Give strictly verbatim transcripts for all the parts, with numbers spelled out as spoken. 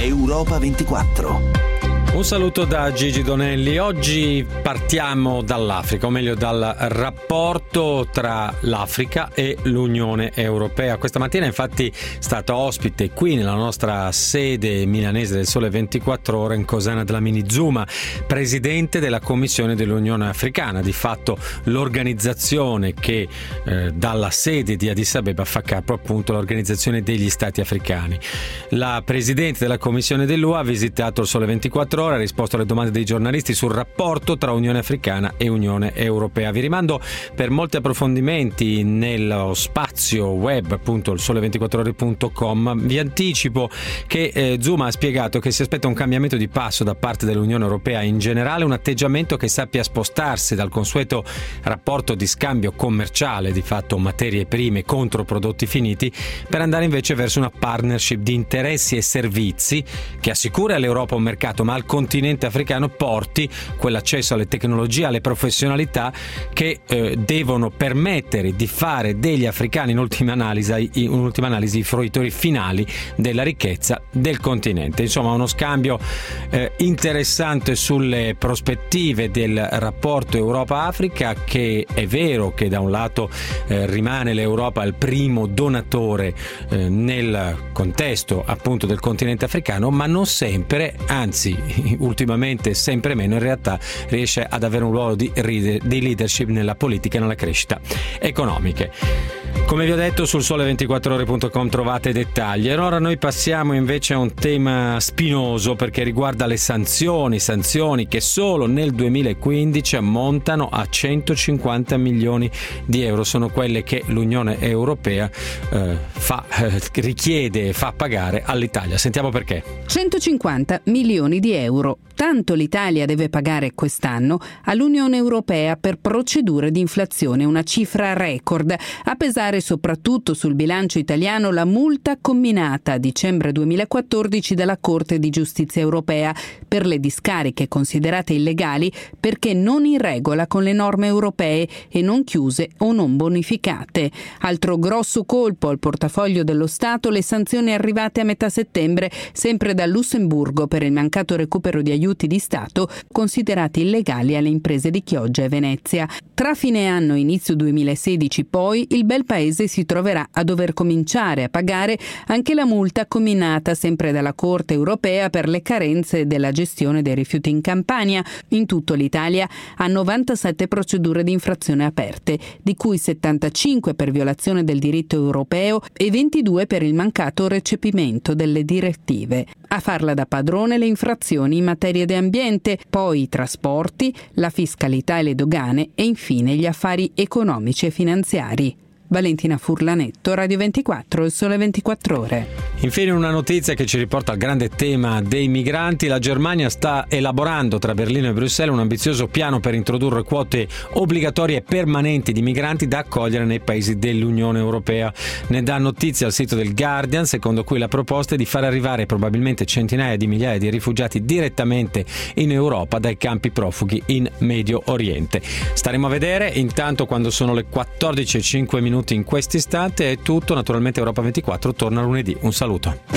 Europa ventiquattro. Un saluto da Gigi Donelli. Oggi partiamo dall'Africa, o meglio dal rapporto tra l'Africa e l'Unione Europea. Questa mattina infatti è stata ospite qui nella nostra sede milanese del Sole ventiquattro Ore Nkosana Dlamini Zuma, presidente della Commissione dell'Unione Africana, di fatto l'organizzazione che eh, dalla sede di Addis Abeba fa capo appunto all'Organizzazione degli Stati Africani. La presidente della Commissione dell'U E ha visitato il Sole ventiquattro Ore, ha risposto alle domande dei giornalisti sul rapporto tra Unione Africana e Unione Europea. Vi rimando per molti approfondimenti nello spazio web, appunto il sole ventiquattro ore punto com. Vi anticipo che eh, Zuma ha spiegato che si aspetta un cambiamento di passo da parte dell'Unione Europea in generale, un atteggiamento che sappia spostarsi dal consueto rapporto di scambio commerciale, di fatto materie prime contro prodotti finiti, per andare invece verso una partnership di interessi e servizi che assicuri all'Europa un mercato, ma al continente africano porti quell'accesso alle tecnologie, alle professionalità che eh, devono permettere di fare degli africani in ultima analisi, in ultima analisi i fruitori finali della ricchezza del continente. Insomma, uno scambio eh, interessante sulle prospettive del rapporto Europa-Africa, che è vero che da un lato eh, rimane l'Europa il primo donatore eh, nel contesto appunto del continente africano, ma non sempre, anzi ultimamente sempre meno, in realtà riesce ad avere un ruolo di, di leadership nella politica e nella crescita economiche. Come vi ho detto, sul sole ventiquattro ore punto com trovate dettagli. E ora noi passiamo invece a un tema spinoso, perché riguarda le sanzioni, sanzioni che solo nel duemilaquindici ammontano a centocinquanta milioni di euro. Sono quelle che l'Unione Europea eh, fa, eh, richiede e fa pagare all'Italia. Sentiamo perché. centocinquanta milioni di euro. Tanto l'Italia deve pagare quest'anno all'Unione Europea per procedure di inflazione, una cifra record. A pesare soprattutto sul bilancio italiano la multa comminata a dicembre duemilaquattordici dalla Corte di Giustizia Europea per le discariche considerate illegali perché non in regola con le norme europee e non chiuse o non bonificate. Altro grosso colpo al portafoglio dello Stato, le sanzioni arrivate a metà settembre, sempre da Lussemburgo, per il mancato recupero di aiuti di Stato considerati illegali alle imprese di Chioggia e Venezia. Tra fine anno e inizio duemilasedici poi il bel paese si troverà a dover cominciare a pagare anche la multa comminata sempre dalla Corte europea per le carenze della gestione dei rifiuti in Campania. In tutto l'Italia ha novantasette procedure di infrazione aperte, di cui settantacinque per violazione del diritto europeo e ventidue per il mancato recepimento delle direttive. A farla da padrone le infrazioni in materia di ambiente, poi i trasporti, la fiscalità e le dogane e infine gli affari economici e finanziari. Valentina Furlanetto, Radio ventiquattro, il Sole ventiquattro Ore. Infine una notizia che ci riporta al grande tema dei migranti. La Germania sta elaborando tra Berlino e Bruxelles un ambizioso piano per introdurre quote obbligatorie e permanenti di migranti da accogliere nei paesi dell'Unione Europea. Ne dà notizia al sito del Guardian, secondo cui la proposta è di far arrivare probabilmente centinaia di migliaia di rifugiati direttamente in Europa dai campi profughi in Medio Oriente. Staremo a vedere. Intanto, quando sono le quattordici e cinque minuti in questo istante è tutto. Naturalmente Europa ventiquattro torna lunedì. Un saluto.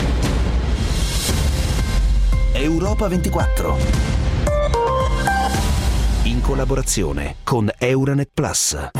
Europa ventiquattro, in collaborazione con Euronet Plus.